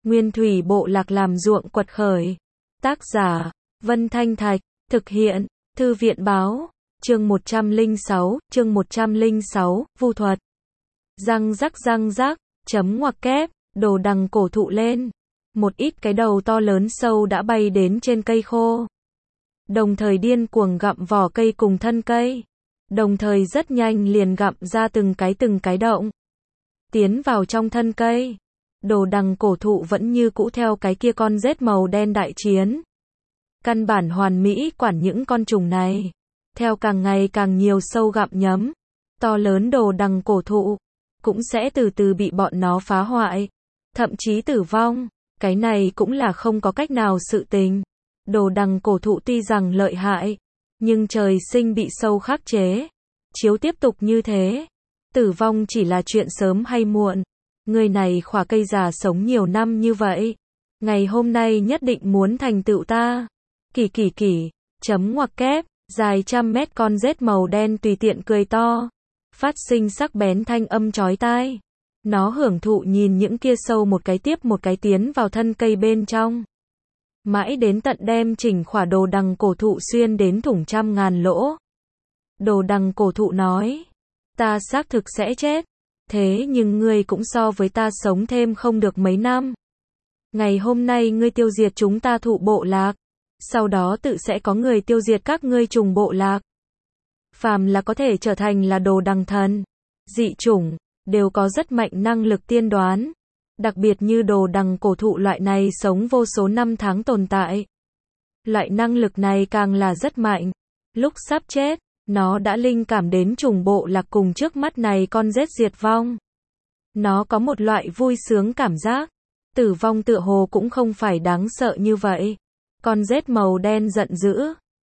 Nguyên thủy bộ lạc làm ruộng quật khởi. Tác giả, Vân Thanh Thạch, thực hiện, Thư viện báo, chương 106, vu thuật. Răng rắc, chấm ngoặc kép, đồ đằng cổ thụ lên. Một ít cái đầu to lớn sâu đã bay đến trên cây khô. Đồng thời điên cuồng gặm vỏ cây cùng thân cây. Đồng thời rất nhanh liền gặm ra từng cái động. Tiến vào trong thân cây. Đồ đằng cổ thụ vẫn như cũ theo cái kia con rết màu đen đại chiến. Căn bản hoàn mỹ quản những con trùng này. Theo càng ngày càng nhiều sâu gặm nhấm, to lớn đồ đằng cổ thụ cũng sẽ từ từ bị bọn nó phá hoại, thậm chí tử vong. Cái này cũng là không có cách nào sự tình. Đồ đằng cổ thụ tuy rằng lợi hại, nhưng trời sinh bị sâu khắc chế. Chiếu tiếp tục như thế, tử vong chỉ là chuyện sớm hay muộn. Người này khỏa cây già sống nhiều năm như vậy, ngày hôm nay nhất định muốn thành tựu ta. Kỳ, chấm ngoặc kép, dài trăm mét con rết màu đen tùy tiện cười to, phát sinh sắc bén thanh âm chói tai. Nó hưởng thụ nhìn những kia sâu một cái tiếp một cái tiến vào thân cây bên trong. Mãi đến tận đem chỉnh khỏa đồ đằng cổ thụ xuyên đến thủng trăm ngàn lỗ. Đồ đằng cổ thụ nói, ta xác thực sẽ chết, thế nhưng ngươi cũng so với ta sống thêm không được mấy năm. Ngày hôm nay ngươi tiêu diệt chúng ta thụ bộ lạc, sau đó tự sẽ có người tiêu diệt các ngươi trùng bộ lạc. Phàm là có thể trở thành là đồ đằng thần, dị chủng, đều có rất mạnh năng lực tiên đoán. Đặc biệt như đồ đằng cổ thụ loại này sống vô số năm tháng tồn tại. Loại năng lực này càng là rất mạnh. Lúc sắp chết, nó đã linh cảm đến trùng bộ lạc cùng trước mắt này con rết diệt vong. Nó có một loại vui sướng cảm giác. Tử vong tựa hồ cũng không phải đáng sợ như vậy. Con rết màu đen giận dữ.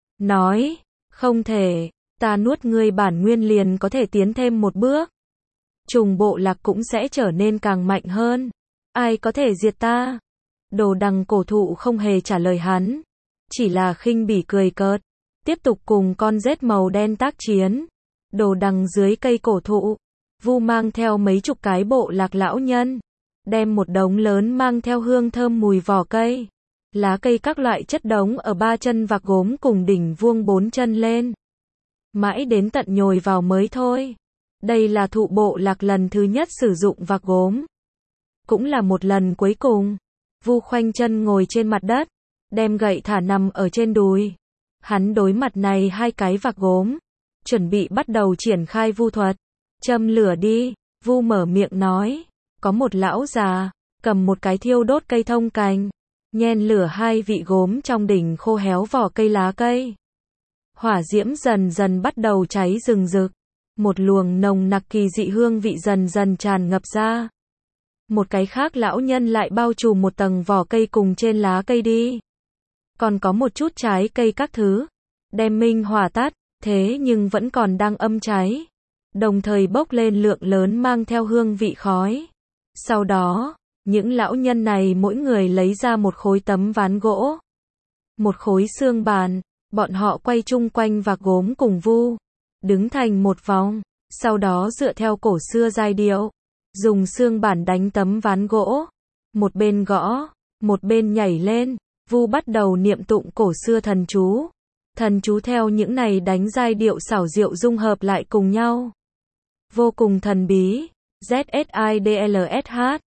Nói, không thể, ta nuốt ngươi bản nguyên liền có thể tiến thêm một bước. Trùng bộ lạc cũng sẽ trở nên càng mạnh hơn. Ai có thể diệt ta? Đồ đằng cổ thụ không hề trả lời hắn. Chỉ là khinh bỉ cười cợt. Tiếp tục cùng con rết màu đen tác chiến. Đồ đằng dưới cây cổ thụ. Vu mang theo mấy chục cái bộ lạc lão nhân. Đem một đống lớn mang theo hương thơm mùi vỏ cây. Lá cây các loại chất đống ở ba chân vạc gốm cùng đỉnh vuông bốn chân lên. Mãi đến tận nhồi vào mới thôi. Đây là thụ bộ lạc lần thứ nhất sử dụng vạc gốm. Cũng là một lần cuối cùng. Vu khoanh chân ngồi trên mặt đất, đem gậy thả nằm ở trên đùi. Hắn đối mặt này hai cái vạc gốm, chuẩn bị bắt đầu triển khai vu thuật. Châm lửa đi, Vu mở miệng nói. Có một lão già, cầm một cái thiêu đốt cây thông cành, nhen lửa hai vị gốm trong đỉnh khô héo vỏ cây lá cây. Hỏa diễm dần dần bắt đầu cháy rừng rực. Một luồng nồng nặc kỳ dị hương vị dần dần tràn ngập ra. Một cái khác lão nhân lại bao trùm một tầng vỏ cây cùng trên lá cây đi. Còn có một chút trái cây các thứ. Đem minh hỏa tắt, thế nhưng vẫn còn đang âm cháy. Đồng thời bốc lên lượng lớn mang theo hương vị khói. Sau đó, những lão nhân này mỗi người lấy ra một khối tấm ván gỗ. Một khối xương bàn, bọn họ quay chung quanh vạc gốm cùng Vu. Đứng thành một vòng, sau đó dựa theo cổ xưa giai điệu. Dùng xương bản đánh tấm ván gỗ. Một bên gõ, một bên nhảy lên. Vu bắt đầu niệm tụng cổ xưa thần chú. Thần chú theo những này đánh giai điệu xảo diệu dung hợp lại cùng nhau. Vô cùng thần bí. ZSIDLSH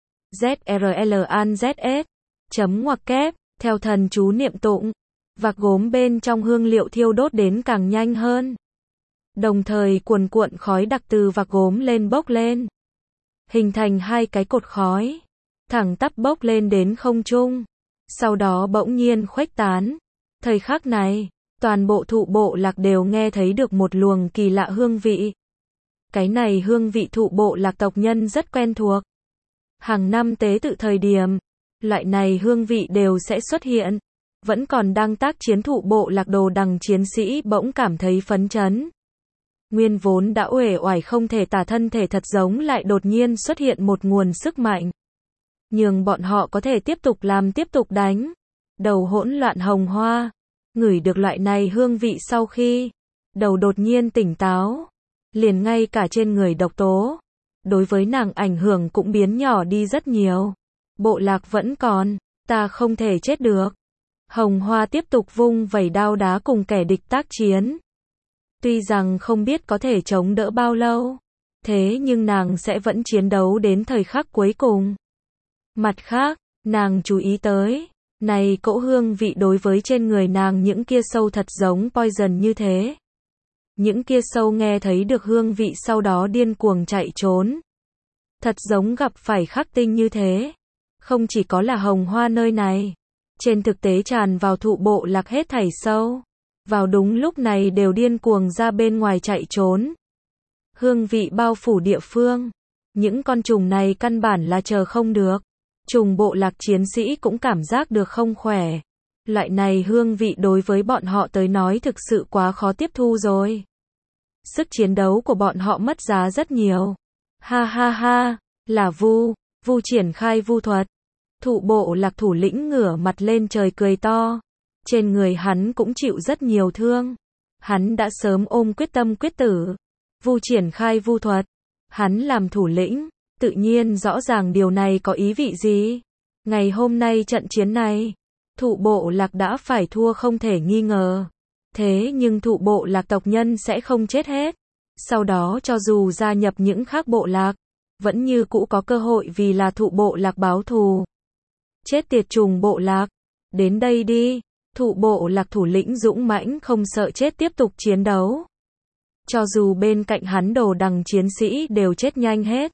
ZRLANZS chấm ngoặc kép, theo thần chú niệm tụng. Vạc gốm bên trong hương liệu thiêu đốt đến càng nhanh hơn. Đồng thời cuồn cuộn khói đặc từ vạc gốm lên bốc lên. Hình thành hai cái cột khói. Thẳng tắp bốc lên đến không trung. Sau đó bỗng nhiên khuếch tán. Thời khắc này, toàn bộ thụ bộ lạc đều nghe thấy được một luồng kỳ lạ hương vị. Cái này hương vị thụ bộ lạc tộc nhân rất quen thuộc. Hàng năm tế tự thời điểm, loại này hương vị đều sẽ xuất hiện. Vẫn còn đang tác chiến thụ bộ lạc đồ đằng chiến sĩ bỗng cảm thấy phấn chấn. Nguyên vốn đã uể oải không thể tả thân thể thật giống lại đột nhiên xuất hiện một nguồn sức mạnh. Nhường bọn họ có thể tiếp tục làm tiếp tục đánh. Đầu hỗn loạn hồng hoa. Ngửi được loại này hương vị sau khi đầu đột nhiên tỉnh táo. Liền ngay cả trên người độc tố. Đối với nàng ảnh hưởng cũng biến nhỏ đi rất nhiều. Bộ lạc vẫn còn, ta không thể chết được. Hồng Hoa tiếp tục vung vẩy đao đá cùng kẻ địch tác chiến. Tuy rằng không biết có thể chống đỡ bao lâu, thế nhưng nàng sẽ vẫn chiến đấu đến thời khắc cuối cùng. Mặt khác, nàng chú ý tới, này cỗ hương vị đối với trên người nàng những kia sâu thật giống poison như thế. Những kia sâu nghe thấy được hương vị sau đó điên cuồng chạy trốn. Thật giống gặp phải khắc tinh như thế. Không chỉ có là Hồng Hoa nơi này. Trên thực tế tràn vào thụ bộ lạc hết thảy sâu. Vào đúng lúc này đều điên cuồng ra bên ngoài chạy trốn. Hương vị bao phủ địa phương. Những con trùng này căn bản là chờ không được. Trùng bộ lạc chiến sĩ cũng cảm giác được không khỏe. Loại này hương vị đối với bọn họ tới nói thực sự quá khó tiếp thu rồi. Sức chiến đấu của bọn họ mất giá rất nhiều. Ha ha ha, là Vu triển khai vu thuật. Thụ bộ lạc thủ lĩnh ngửa mặt lên trời cười to. Trên người hắn cũng chịu rất nhiều thương. Hắn đã sớm ôm quyết tâm quyết tử. Vu triển khai vu thuật. Hắn làm thủ lĩnh, tự nhiên rõ ràng điều này có ý vị gì. Ngày hôm nay trận chiến này, thụ bộ lạc đã phải thua không thể nghi ngờ. Thế nhưng thụ bộ lạc tộc nhân sẽ không chết hết. Sau đó cho dù gia nhập những khác bộ lạc, vẫn như cũ có cơ hội vì là thụ bộ lạc báo thù. Chết tiệt trùng bộ lạc, đến đây đi. Thụ bộ lạc thủ lĩnh dũng mãnh không sợ chết tiếp tục chiến đấu. Cho dù bên cạnh hắn đồ đằng chiến sĩ đều chết nhanh hết,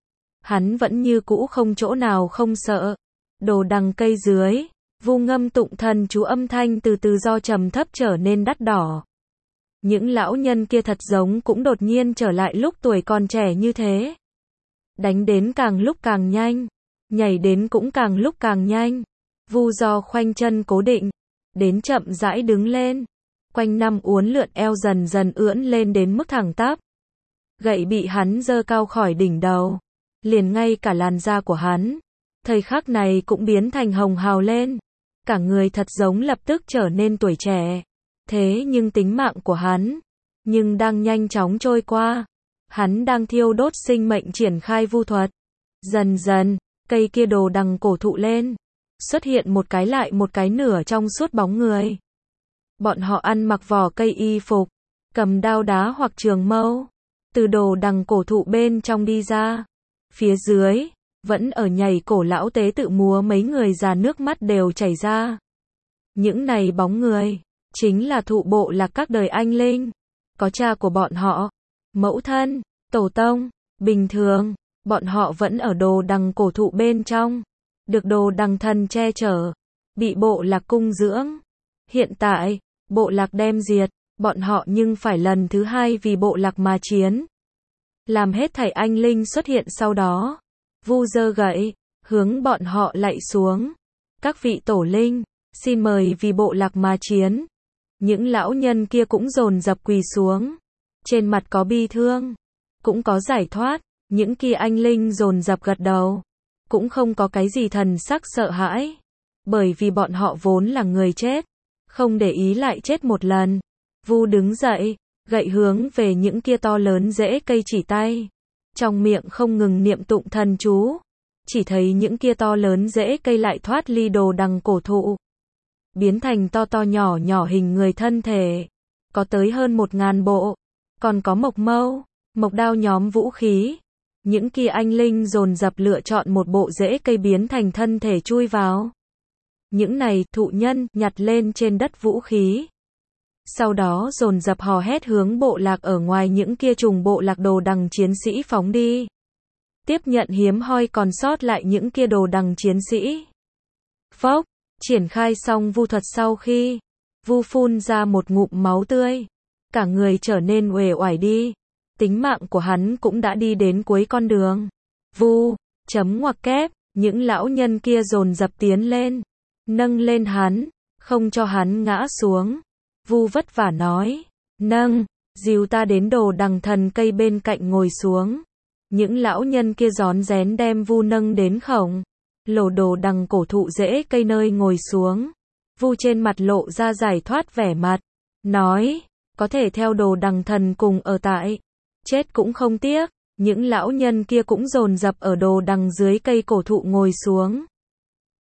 hắn vẫn như cũ không chỗ nào không sợ. Đồ đằng cây dưới, Vu ngâm tụng thần chú âm thanh từ từ do trầm thấp trở nên đắt đỏ. Những lão nhân kia thật giống cũng đột nhiên trở lại lúc tuổi còn trẻ như thế. Đánh đến càng lúc càng nhanh, nhảy đến cũng càng lúc càng nhanh. Vu do khoanh chân cố định, đến chậm rãi đứng lên. Quanh năm uốn lượn eo dần dần ưỡn lên đến mức thẳng tắp. Gậy bị hắn giơ cao khỏi đỉnh đầu. Liền ngay cả làn da của hắn, thời khắc này cũng biến thành hồng hào lên. Cả người thật giống lập tức trở nên tuổi trẻ. Thế nhưng tính mạng của hắn, nhưng đang nhanh chóng trôi qua. Hắn đang thiêu đốt sinh mệnh triển khai vu thuật. Dần dần, cây kia đồ đằng cổ thụ lên. Xuất hiện một cái lại một cái nửa trong suốt bóng người. Bọn họ ăn mặc vỏ cây y phục, cầm đao đá hoặc trường mâu. Từ đồ đằng cổ thụ bên trong đi ra. Phía dưới, vẫn ở nhảy cổ lão tế tự múa mấy người già nước mắt đều chảy ra. Những này bóng người, chính là thụ bộ lạc các đời anh linh. Có cha của bọn họ, mẫu thân, tổ tông. Bình thường, bọn họ vẫn ở đồ đằng cổ thụ bên trong. Được đồ đằng thần che chở. Bị bộ lạc cung dưỡng. Hiện tại, bộ lạc đem diệt. Bọn họ nhưng phải lần thứ hai vì bộ lạc mà chiến. Làm hết thảy anh linh xuất hiện sau đó. Vu giơ gậy, hướng bọn họ lạy xuống. Các vị tổ linh, xin mời vì bộ lạc mà chiến. Những lão nhân kia cũng dồn dập quỳ xuống. Trên mặt có bi thương, cũng có giải thoát. Những kia anh linh dồn dập gật đầu. Cũng không có cái gì thần sắc sợ hãi. Bởi vì bọn họ vốn là người chết. Không để ý lại chết một lần. Vu đứng dậy, gậy hướng về những kia to lớn rễ cây chỉ tay. Trong miệng không ngừng niệm tụng thần chú. Chỉ thấy những kia to lớn rễ cây lại thoát ly đồ đằng cổ thụ. Biến thành to to nhỏ nhỏ hình người thân thể. Có tới hơn 1000 bộ. Còn có mộc mâu, mộc đao nhóm vũ khí. Những kia anh linh dồn dập lựa chọn một bộ rễ cây biến thành thân thể chui vào. Những này thụ nhân nhặt lên trên đất vũ khí. Sau đó dồn dập hò hét hướng bộ lạc ở ngoài những kia trùng bộ lạc đồ đằng chiến sĩ phóng đi. Tiếp nhận hiếm hoi còn sót lại những kia đồ đằng chiến sĩ. Phốc, triển khai xong vu thuật sau khi, Vu phun ra một ngụm máu tươi. Cả người trở nên uể oải đi. Tính mạng của hắn cũng đã đi đến cuối con đường. Vu, chấm ngoặc kép, những lão nhân kia dồn dập tiến lên. Nâng lên hắn, không cho hắn ngã xuống. Vu vất vả nói, nâng, dìu ta đến đồ đằng thần cây bên cạnh ngồi xuống. Những lão nhân kia rón rén đem Vu nâng đến khổng lồ đồ đằng cổ thụ rễ cây nơi ngồi xuống. Vu trên mặt lộ ra giải thoát vẻ mặt, nói, có thể theo đồ đằng thần cùng ở tại, chết cũng không tiếc. Những lão nhân kia cũng dồn dập ở đồ đằng dưới cây cổ thụ ngồi xuống.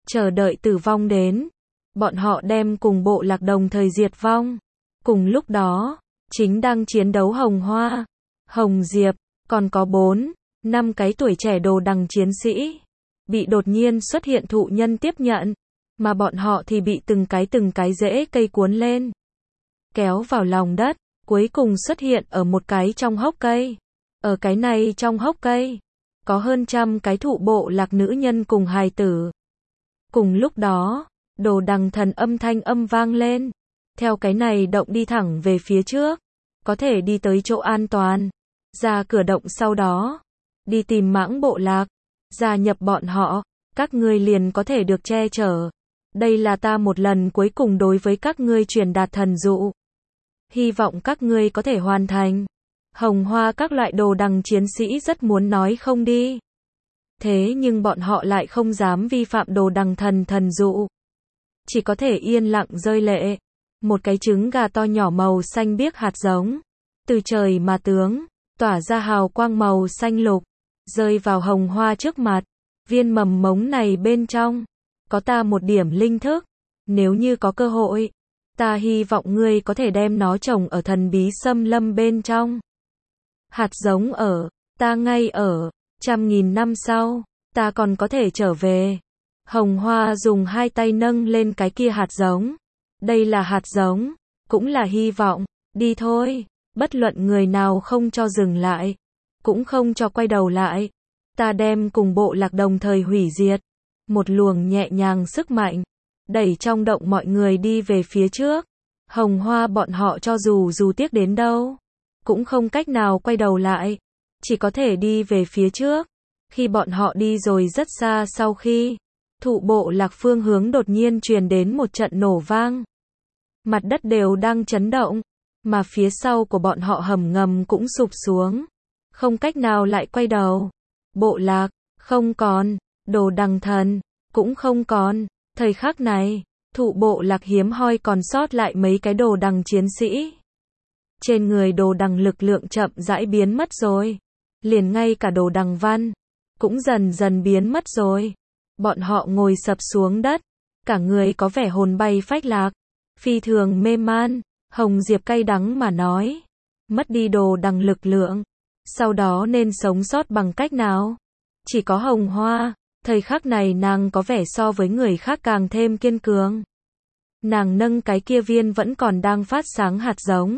chờ đợi tử vong đến. Bọn họ đem cùng bộ lạc đồng thời diệt vong. Cùng lúc đó, chính đang chiến đấu Hồng Hoa, Hồng Diệp, còn có 4, 5 cái tuổi trẻ đồ đằng chiến sĩ. Bị đột nhiên xuất hiện thụ nhân tiếp nhận, mà bọn họ thì bị từng cái rễ cây cuốn lên. Kéo vào lòng đất, cuối cùng xuất hiện ở một cái trong hốc cây. Ở cái này trong hốc cây, có hơn 100 cái thụ bộ lạc nữ nhân cùng hài tử. Cùng lúc đó, đồ đằng thần âm thanh âm vang lên. Theo cái này động đi thẳng về phía trước, có thể đi tới chỗ an toàn. Ra cửa động sau đó, đi tìm mãng bộ lạc, gia nhập bọn họ, các ngươi liền có thể được che chở. Đây là ta một lần cuối cùng đối với các ngươi truyền đạt thần dụ. Hy vọng các ngươi có thể hoàn thành. Hồng Hoa các loại đồ đằng chiến sĩ rất muốn nói không đi. Thế nhưng bọn họ lại không dám vi phạm đồ đằng thần dụ. Chỉ có thể yên lặng rơi lệ. Một cái trứng gà to nhỏ màu xanh biếc hạt giống. Từ trời mà tướng, tỏa ra hào quang màu xanh lục. Rơi vào Hồng Hoa trước mặt. Viên mầm mống này bên trong, có ta một điểm linh thức. Nếu như có cơ hội, ta hy vọng ngươi có thể đem nó trồng ở thần bí xâm lâm bên trong. Hạt giống ở, ta ngay ở, 100.000 năm sau, ta còn có thể trở về. Hồng Hoa dùng 2 tay nâng lên cái kia hạt giống. Đây là hạt giống, cũng là hy vọng, đi thôi, bất luận người nào không cho dừng lại, cũng không cho quay đầu lại. Ta đem cùng bộ lạc đồng thời hủy diệt. Một luồng nhẹ nhàng sức mạnh, đẩy trong động mọi người đi về phía trước. Hồng Hoa bọn họ cho dù tiếc đến đâu, cũng không cách nào quay đầu lại, chỉ có thể đi về phía trước. Khi bọn họ đi rồi rất xa sau khi, thụ bộ lạc phương hướng đột nhiên truyền đến một trận nổ vang. Mặt đất đều đang chấn động, mà phía sau của bọn họ hầm ngầm cũng sụp xuống. Không cách nào lại quay đầu. Bộ lạc, không còn, đồ đằng thần, cũng không còn. Thời khắc này, thụ bộ lạc hiếm hoi còn sót lại mấy cái đồ đằng chiến sĩ. Trên người đồ đằng lực lượng chậm rãi biến mất rồi. Liền ngay cả đồ đằng văn, cũng dần dần biến mất rồi. Bọn họ ngồi sập xuống đất, cả người có vẻ hồn bay phách lạc, phi thường mê man. Hồng Diệp cay đắng mà nói, mất đi đồ đằng lực lượng, sau đó nên sống sót bằng cách nào? Chỉ có Hồng Hoa, thời khắc này nàng có vẻ so với người khác càng thêm kiên cường. Nàng nâng cái kia viên vẫn còn đang phát sáng hạt giống.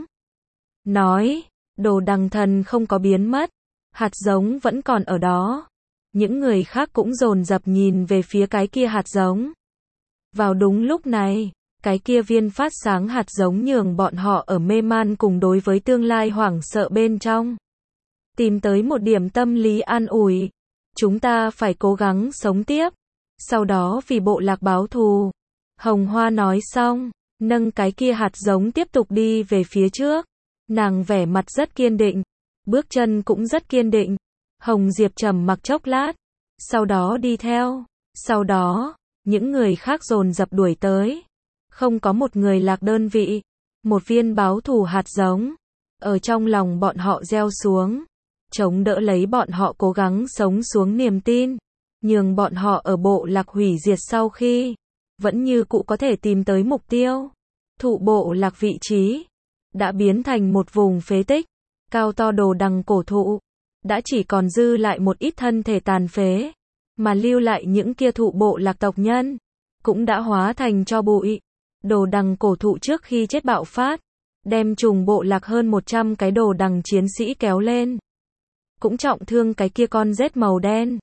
Nói, đồ đằng thần không có biến mất, hạt giống vẫn còn ở đó. Những người khác cũng dồn dập nhìn về phía cái kia hạt giống. Vào đúng lúc này, cái kia viên phát sáng hạt giống nhường bọn họ ở mê man cùng đối với tương lai hoảng sợ bên trong. Tìm tới một điểm tâm lý an ủi. Chúng ta phải cố gắng sống tiếp. Sau đó vì bộ lạc báo thù. Hồng Hoa nói xong, nâng cái kia hạt giống tiếp tục đi về phía trước. Nàng vẻ mặt rất kiên định, bước chân cũng rất kiên định. Hồng Diệp trầm mặc chốc lát, sau đó đi theo. Sau đó, những người khác dồn dập đuổi tới. Không có một người lạc đơn vị. Một viên báo thù hạt giống ở trong lòng bọn họ gieo xuống, chống đỡ lấy bọn họ cố gắng sống xuống niềm tin, nhường bọn họ ở bộ lạc hủy diệt sau khi vẫn như cũ có thể tìm tới mục tiêu. Thụ bộ lạc vị trí đã biến thành một vùng phế tích, cao to đồ đằng cổ thụ, đã chỉ còn dư lại một ít thân thể tàn phế, mà lưu lại những kia thụ bộ lạc tộc nhân cũng đã hóa thành tro bụi. Đồ đằng cổ thụ trước khi chết bạo phát, đem trùng bộ lạc hơn 100 cái đồ đằng chiến sĩ kéo lên. Cũng trọng thương cái kia con rết màu đen.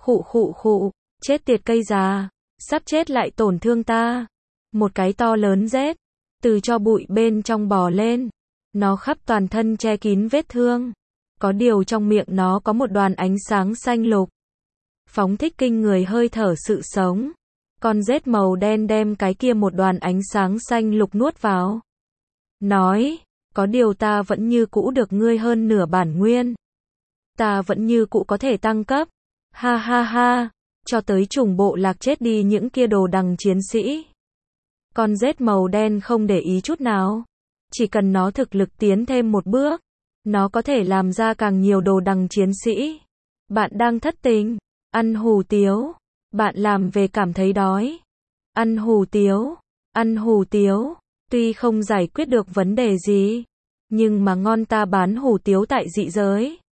Khụ, chết tiệt cây già, sắp chết lại tổn thương ta. Một cái to lớn rết, từ cho bụi bên trong bò lên. Nó khắp toàn thân che kín vết thương. Có điều trong miệng nó có một đoàn ánh sáng xanh lục. Phóng thích kinh người hơi thở sự sống. Con rết màu đen đem cái kia một đoàn ánh sáng xanh lục nuốt vào. Nói, có điều ta vẫn như cũ được ngươi hơn nửa bản nguyên. Ta vẫn như cũ có thể tăng cấp. Ha ha ha, cho tới trùng bộ lạc chết đi những kia đồ đằng chiến sĩ. Con rết màu đen không để ý chút nào. Chỉ cần nó thực lực tiến thêm một bước, nó có thể làm ra càng nhiều đồ đằng chiến sĩ. Bạn đang thất tình, ăn hủ tiếu. Bạn làm về cảm thấy đói. Ăn hủ tiếu. Ăn hủ tiếu. Tuy không giải quyết được vấn đề gì, nhưng mà ngon ta bán hủ tiếu tại dị giới.